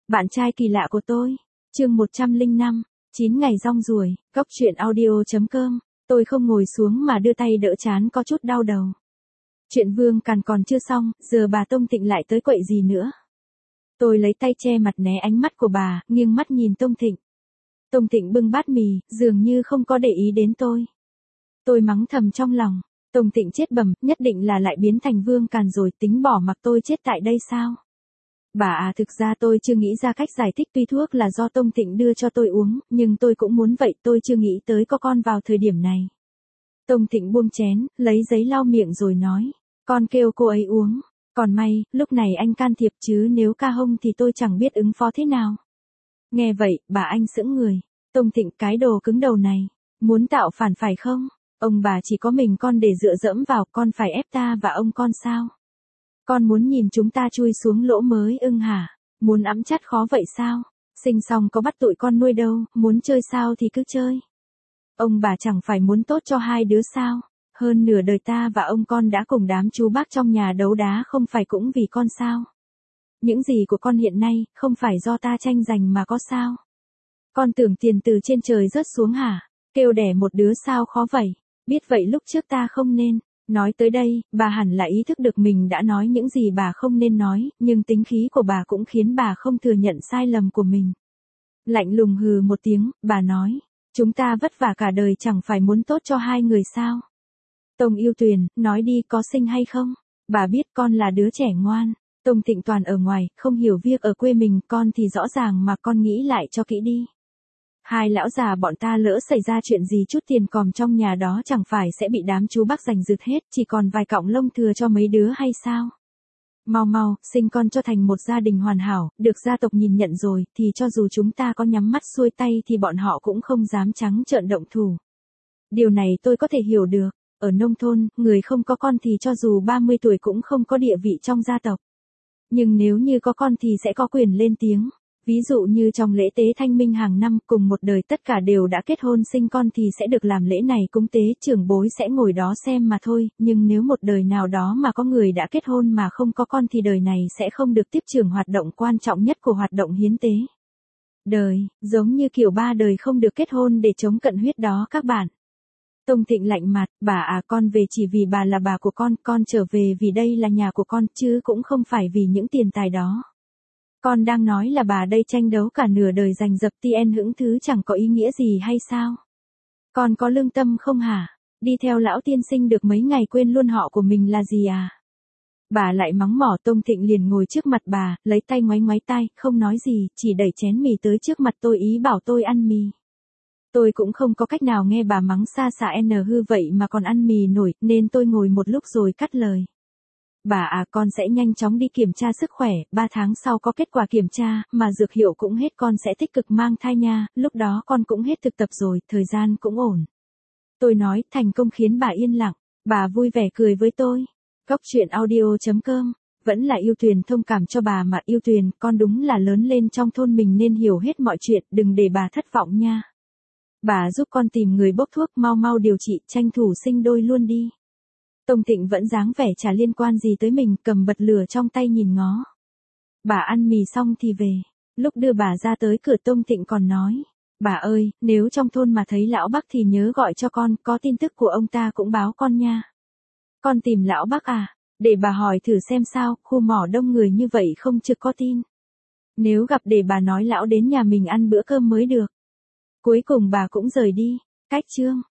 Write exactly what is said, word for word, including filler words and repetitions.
Bạn trai kỳ lạ của tôi. Chương một trăm lẻ năm, chín ngày rong ruổi, góc truyện audio chấm com. Tôi không ngồi xuống mà đưa tay đỡ trán có chút đau đầu. Chuyện Vương Càn còn chưa xong, giờ bà Tông Thịnh lại tới quậy gì nữa. Tôi lấy tay che mặt né ánh mắt của bà, nghiêng mắt nhìn Tông Thịnh. Tông Thịnh bưng bát mì, dường như không có để ý đến tôi. Tôi mắng thầm trong lòng, Tông Thịnh chết bầm, nhất định là lại biến thành Vương Càn rồi, tính bỏ mặc tôi chết tại đây sao? Bà à, thực ra tôi chưa nghĩ ra cách giải thích, tuy thuốc là do Tông Thịnh đưa cho tôi uống, nhưng tôi cũng muốn vậy, tôi chưa nghĩ tới có con vào thời điểm này. Tông Thịnh buông chén, lấy giấy lau miệng rồi nói, con kêu cô ấy uống, còn may, lúc này anh can thiệp, chứ nếu ca hông thì tôi chẳng biết ứng phó thế nào. Nghe vậy, bà anh sững người, Tông Thịnh cái đồ cứng đầu này, muốn tạo phản phải không? Ông bà chỉ có mình con để dựa dẫm vào, con phải ép ta và ông con sao? Con muốn nhìn chúng ta chui xuống lỗ mới ưng hả? Muốn ẵm chắt khó vậy sao? Sinh xong có bắt tụi con nuôi đâu, muốn chơi sao thì cứ chơi. Ông bà chẳng phải muốn tốt cho hai đứa sao? Hơn nửa đời ta và ông con đã cùng đám chú bác trong nhà đấu đá, không phải cũng vì con sao? Những gì của con hiện nay, không phải do ta tranh giành mà có sao? Con tưởng tiền từ trên trời rớt xuống hả? Kêu đẻ một đứa sao khó vậy? Biết vậy lúc trước ta không nên. Nói tới đây, bà hẳn là ý thức được mình đã nói những gì bà không nên nói, nhưng tính khí của bà cũng khiến bà không thừa nhận sai lầm của mình. Lạnh lùng hừ một tiếng, bà nói, chúng ta vất vả cả đời chẳng phải muốn tốt cho hai người sao? Tông Yêu Tuyền, nói đi, có sinh hay không? Bà biết con là đứa trẻ ngoan. Tông Thịnh toàn ở ngoài, không hiểu việc ở quê mình, con thì rõ ràng mà con nghĩ lại cho kỹ đi. Hai lão già bọn ta lỡ xảy ra chuyện gì, chút tiền còm trong nhà đó chẳng phải sẽ bị đám chú bác giành giật hết, chỉ còn vài cọng lông thừa cho mấy đứa hay sao? Mau mau, sinh con cho thành một gia đình hoàn hảo, được gia tộc nhìn nhận rồi, thì cho dù chúng ta có nhắm mắt xuôi tay thì bọn họ cũng không dám trắng trợn động thủ. Điều này tôi có thể hiểu được, ở nông thôn, người không có con thì cho dù ba mươi tuổi cũng không có địa vị trong gia tộc. Nhưng nếu như có con thì sẽ có quyền lên tiếng. Ví dụ như trong lễ tế thanh minh hàng năm, cùng một đời tất cả đều đã kết hôn sinh con thì sẽ được làm lễ này cúng tế, trưởng bối sẽ ngồi đó xem mà thôi, nhưng nếu một đời nào đó mà có người đã kết hôn mà không có con thì đời này sẽ không được tiếp trưởng hoạt động quan trọng nhất của hoạt động hiến tế. Đời, giống như kiểu ba đời không được kết hôn để chống cận huyết đó các bạn. Tông Thịnh lạnh mặt, bà à, con về chỉ vì bà là bà của con, con trở về vì đây là nhà của con, chứ cũng không phải vì những tiền tài đó. Con đang nói là bà đây tranh đấu cả nửa đời giành giật tien hững thứ chẳng có ý nghĩa gì hay sao? Con có lương tâm không hả? Đi theo lão tiên sinh được mấy ngày quên luôn họ của mình là gì à? Bà lại mắng mỏ. Tông Thịnh liền ngồi trước mặt bà, lấy tay ngoáy ngoáy tai, không nói gì, chỉ đẩy chén mì tới trước mặt tôi, ý bảo tôi ăn mì. Tôi cũng không có cách nào nghe bà mắng xa xả n hư vậy mà còn ăn mì nổi, nên tôi ngồi một lúc rồi cắt lời. Bà à, con sẽ nhanh chóng đi kiểm tra sức khỏe, ba tháng sau có kết quả kiểm tra, mà dược hiệu cũng hết, con sẽ tích cực mang thai nha, lúc đó con cũng hết thực tập rồi, thời gian cũng ổn. Tôi nói, thành công khiến bà yên lặng, bà vui vẻ cười với tôi. Góc truyện audio chấm com, vẫn là Yêu Tuyền thông cảm cho bà mà. Yêu Tuyền, con đúng là lớn lên trong thôn mình nên hiểu hết mọi chuyện, đừng để bà thất vọng nha. Bà giúp con tìm người bốc thuốc, mau mau điều trị, tranh thủ sinh đôi luôn đi. Tông Thịnh vẫn dáng vẻ chả liên quan gì tới mình, cầm bật lửa trong tay nhìn ngó. Bà ăn mì xong thì về. Lúc đưa bà ra tới cửa, Tông Thịnh còn nói, bà ơi, nếu trong thôn mà thấy lão Bắc thì nhớ gọi cho con, có tin tức của ông ta cũng báo con nha. Con tìm lão Bắc à? Để bà hỏi thử xem sao, khu mỏ đông người như vậy không trực có tin. Nếu gặp để bà nói lão đến nhà mình ăn bữa cơm mới được. Cuối cùng bà cũng rời đi. Cách chương